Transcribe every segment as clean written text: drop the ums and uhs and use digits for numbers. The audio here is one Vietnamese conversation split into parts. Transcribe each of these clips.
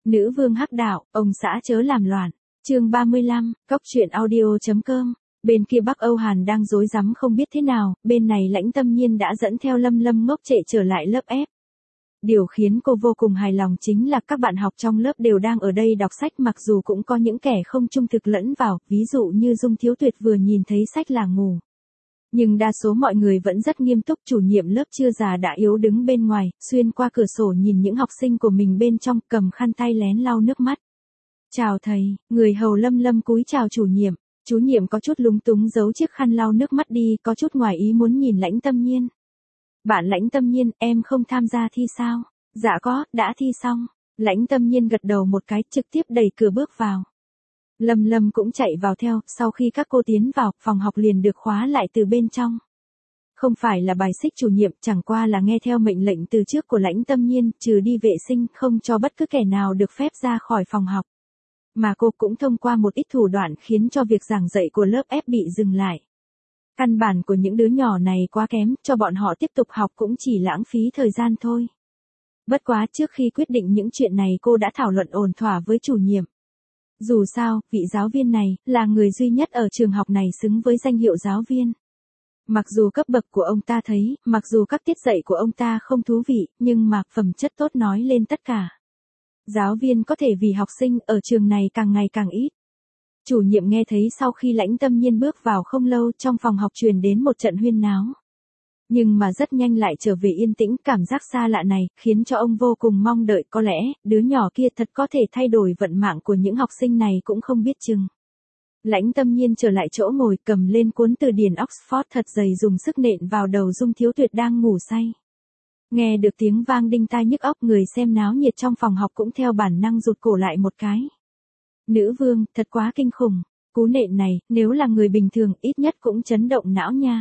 Nữ vương hắc đạo, ông xã chớ làm loạn. Chương 35, Cóc truyện audio.com. Bên kia Bắc Âu Hàn đang rối rắm không biết thế nào, bên này Lãnh Tâm Nhiên đã dẫn theo Lâm Lâm ngốc trệ trở lại lớp ép. Điều khiến cô vô cùng hài lòng chính là các bạn học trong lớp đều đang ở đây đọc sách, mặc dù cũng có những kẻ không trung thực lẫn vào, ví dụ như Dung Thiếu Tuyệt vừa nhìn thấy sách là ngủ. Nhưng đa số mọi người vẫn rất nghiêm túc. Chủ nhiệm lớp chưa già đã yếu đứng bên ngoài, xuyên qua cửa sổ nhìn những học sinh của mình bên trong, cầm khăn tay lén lau nước mắt. Chào thầy, người hầu Lâm Lâm cúi chào chủ nhiệm. Chủ nhiệm có chút lúng túng giấu chiếc khăn lau nước mắt đi, có chút ngoài ý muốn nhìn Lãnh Tâm Nhiên. Bạn Lãnh Tâm Nhiên, em không tham gia thi sao? Dạ có, đã thi xong. Lãnh Tâm Nhiên gật đầu một cái, trực tiếp đẩy cửa bước vào. Lâm Lâm cũng chạy vào theo, sau khi các cô tiến vào, phòng học liền được khóa lại từ bên trong. Không phải là bài xích chủ nhiệm, chẳng qua là nghe theo mệnh lệnh từ trước của Lãnh Tâm Nhiên, trừ đi vệ sinh, không cho bất cứ kẻ nào được phép ra khỏi phòng học. Mà cô cũng thông qua một ít thủ đoạn khiến cho việc giảng dạy của lớp F bị dừng lại. Căn bản của những đứa nhỏ này quá kém, cho bọn họ tiếp tục học cũng chỉ lãng phí thời gian thôi. Bất quá trước khi quyết định những chuyện này cô đã thảo luận ổn thỏa với chủ nhiệm. Dù sao, vị giáo viên này, là người duy nhất ở trường học này xứng với danh hiệu giáo viên. Mặc dù cấp bậc của ông ta thấy, mặc dù các tiết dạy của ông ta không thú vị, nhưng mà phẩm chất tốt nói lên tất cả. Giáo viên có thể vì học sinh ở trường này càng ngày càng ít. Chủ nhiệm nghe thấy sau khi Lãnh Tâm Nhiên bước vào không lâu, trong phòng học truyền đến một trận huyên náo. Nhưng mà rất nhanh lại trở về yên tĩnh, cảm giác xa lạ này, khiến cho ông vô cùng mong đợi, có lẽ, đứa nhỏ kia thật có thể thay đổi vận mạng của những học sinh này cũng không biết chừng. Lãnh Tâm Nhiên trở lại chỗ ngồi, cầm lên cuốn từ điển Oxford thật dày dùng sức nện vào đầu Dung Thiếu Tuyệt đang ngủ say. Nghe được tiếng vang đinh tai nhức óc, người xem náo nhiệt trong phòng học cũng theo bản năng rụt cổ lại một cái. Nữ vương, thật quá kinh khủng, cú nện này, nếu là người bình thường ít nhất cũng chấn động não nha.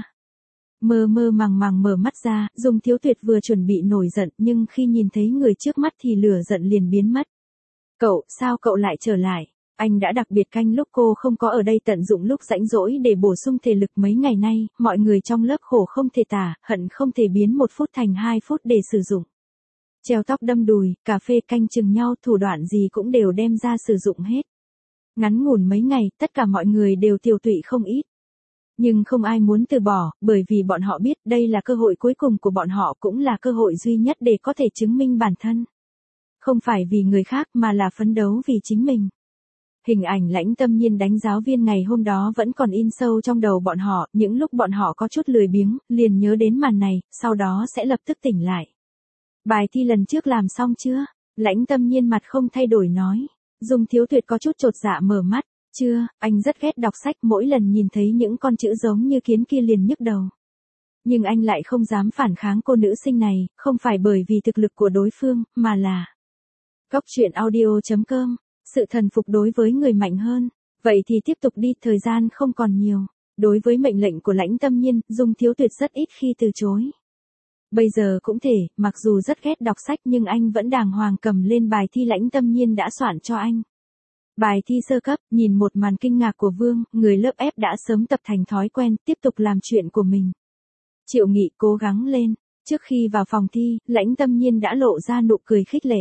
Mơ mơ màng màng mở mắt ra, Dung Thiếu Tuyệt vừa chuẩn bị nổi giận, nhưng khi nhìn thấy người trước mắt thì lửa giận liền biến mất. Cậu, sao cậu lại trở lại? Anh đã đặc biệt canh lúc cô không có ở đây, tận dụng lúc rãnh rỗi để bổ sung thể lực. Mấy ngày nay, mọi người trong lớp khổ không thể tả, hận không thể biến 1 phút thành 2 phút để sử dụng. Treo tóc đâm đùi, cà phê canh chừng nhau, thủ đoạn gì cũng đều đem ra sử dụng hết. Ngắn ngủn mấy ngày, tất cả mọi người đều tiêu tụy không ít. Nhưng không ai muốn từ bỏ, bởi vì bọn họ biết đây là cơ hội cuối cùng của bọn họ, cũng là cơ hội duy nhất để có thể chứng minh bản thân. Không phải vì người khác mà là phấn đấu vì chính mình. Hình ảnh Lãnh Tâm Nhiên đánh giáo viên ngày hôm đó vẫn còn in sâu trong đầu bọn họ, những lúc bọn họ có chút lười biếng, liền nhớ đến màn này, sau đó sẽ lập tức tỉnh lại. Bài thi lần trước làm xong chưa? Lãnh Tâm Nhiên mặt không thay đổi nói. Dung Thiếu Tuyệt có chút chột dạ mở mắt. Chưa, anh rất ghét đọc sách, mỗi lần nhìn thấy những con chữ giống như kiến kia liền nhức đầu. Nhưng anh lại không dám phản kháng cô nữ sinh này, không phải bởi vì thực lực của đối phương, mà là Cóc truyện audio.com. Sự thần phục đối với người mạnh hơn. Vậy thì tiếp tục đi, thời gian không còn nhiều. Đối với mệnh lệnh của Lãnh Tâm Nhiên, Dung Thiếu Tuyệt rất ít khi từ chối. Bây giờ cũng thể, mặc dù rất ghét đọc sách nhưng anh vẫn đàng hoàng cầm lên bài thi Lãnh Tâm Nhiên đã soạn cho anh. Bài thi sơ cấp, nhìn một màn kinh ngạc của Vương, người lớp F đã sớm tập thành thói quen, tiếp tục làm chuyện của mình. Triệu Nghị cố gắng lên. Trước khi vào phòng thi, Lãnh Tâm Nhiên đã lộ ra nụ cười khích lệ.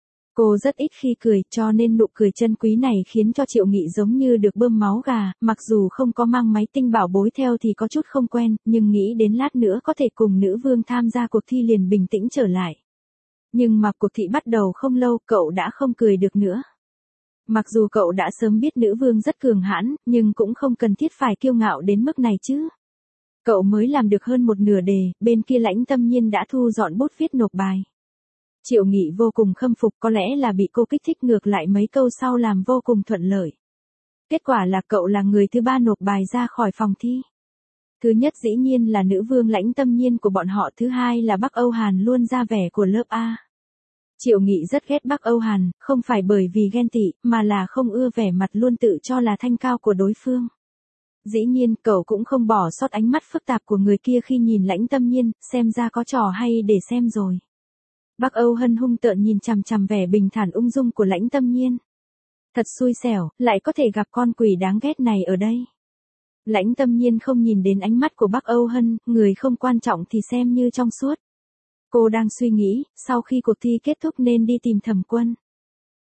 Cô rất ít khi cười, cho nên nụ cười chân quý này khiến cho Triệu Nghị giống như được bơm máu gà, mặc dù không có mang máy tinh bảo bối theo thì có chút không quen, nhưng nghĩ đến lát nữa có thể cùng nữ vương tham gia cuộc thi liền bình tĩnh trở lại. Nhưng mà cuộc thi bắt đầu không lâu, cậu đã không cười được nữa. Mặc dù cậu đã sớm biết nữ vương rất cường hãn, nhưng cũng không cần thiết phải kiêu ngạo đến mức này chứ. Cậu mới làm được hơn một nửa đề, bên kia Lãnh Tâm Nhiên đã thu dọn bút viết nộp bài. Triệu Nghị vô cùng khâm phục, có lẽ là bị cô kích thích, ngược lại mấy câu sau làm vô cùng thuận lợi. Kết quả là cậu là người thứ 3 nộp bài ra khỏi phòng thi. Thứ nhất dĩ nhiên là nữ vương Lãnh Tâm Nhiên của bọn họ, thứ hai là Bắc Âu Hàn luôn ra vẻ của lớp A. Triệu Nghị rất ghét Bắc Âu Hàn, không phải bởi vì ghen tị, mà là không ưa vẻ mặt luôn tự cho là thanh cao của đối phương. Dĩ nhiên, cậu cũng không bỏ sót ánh mắt phức tạp của người kia khi nhìn Lãnh Tâm Nhiên, xem ra có trò hay để xem rồi. Bắc Âu Hân hung tợn nhìn chằm chằm vẻ bình thản ung dung của Lãnh Tâm Nhiên. Thật xui xẻo, lại có thể gặp con quỷ đáng ghét này ở đây. Lãnh Tâm Nhiên không nhìn đến ánh mắt của Bắc Âu Hân, người không quan trọng thì xem như trong suốt. Cô đang suy nghĩ, sau khi cuộc thi kết thúc nên đi tìm Thẩm Quân.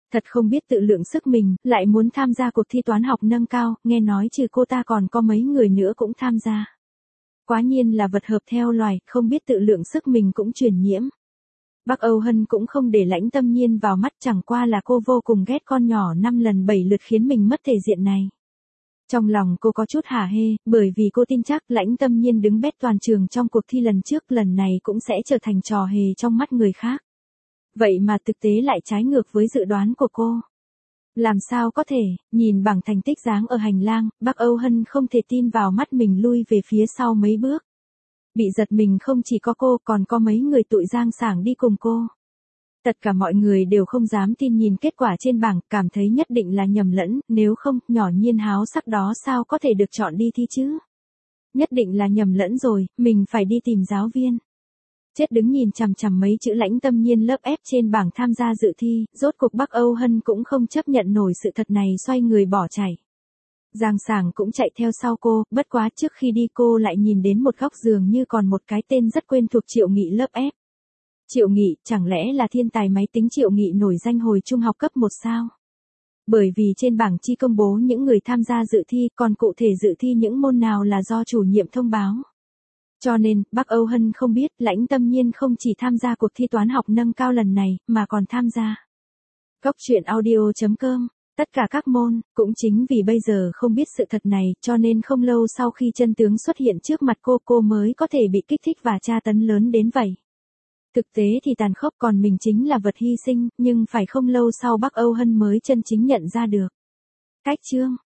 Thật không biết tự lượng sức mình, lại muốn tham gia cuộc thi toán học nâng cao, nghe nói trừ cô ta còn có mấy người nữa cũng tham gia. Quá nhiên là vật hợp theo loài, không biết tự lượng sức mình cũng truyền nhiễm. Bác Âu Hân cũng không để Lãnh Tâm Nhiên vào mắt, chẳng qua là cô vô cùng ghét con nhỏ 5 lần 7 lượt khiến mình mất thể diện này. Trong lòng cô có chút hả hê, bởi vì cô tin chắc Lãnh Tâm Nhiên đứng bét toàn trường trong cuộc thi lần trước, lần này cũng sẽ trở thành trò hề trong mắt người khác. Vậy mà thực tế lại trái ngược với dự đoán của cô. Làm sao có thể, nhìn bảng thành tích dáng ở hành lang, bác Âu Hân không thể tin vào mắt mình, lui về phía sau mấy bước. Bị giật mình không chỉ có cô, còn có mấy người tụi Giang Sảng đi cùng cô. Tất cả mọi người đều không dám tin nhìn kết quả trên bảng, cảm thấy nhất định là nhầm lẫn, nếu không, nhỏ Nhiên háo sắc đó sao có thể được chọn đi thi chứ? Nhất định là nhầm lẫn rồi, mình phải đi tìm giáo viên. Chết đứng nhìn chằm chằm mấy chữ Lãnh Tâm Nhiên lớp F trên bảng tham gia dự thi, rốt cuộc bác Âu Hân cũng không chấp nhận nổi sự thật này, xoay người bỏ chạy. Giang Sảng cũng chạy theo sau cô, bất quá trước khi đi cô lại nhìn đến một góc giường như còn một cái tên rất quen thuộc, Triệu Nghị lớp F. Triệu Nghị, chẳng lẽ là thiên tài máy tính Triệu Nghị nổi danh hồi trung học cấp 1 sao? Bởi vì trên bảng chi công bố những người tham gia dự thi, còn cụ thể dự thi những môn nào là do chủ nhiệm thông báo. Cho nên, bác Âu Hân không biết Lãnh Tâm Nhiên không chỉ tham gia cuộc thi toán học nâng cao lần này, mà còn tham gia Cốc truyện audio.com, tất cả các môn. Cũng chính vì bây giờ không biết sự thật này, cho nên không lâu sau khi chân tướng xuất hiện trước mặt cô mới có thể bị kích thích và tra tấn lớn đến vậy. Thực tế thì tàn khốc, còn mình chính là vật hy sinh, nhưng phải không lâu sau bác Âu Hân mới chân chính nhận ra được. Cách chương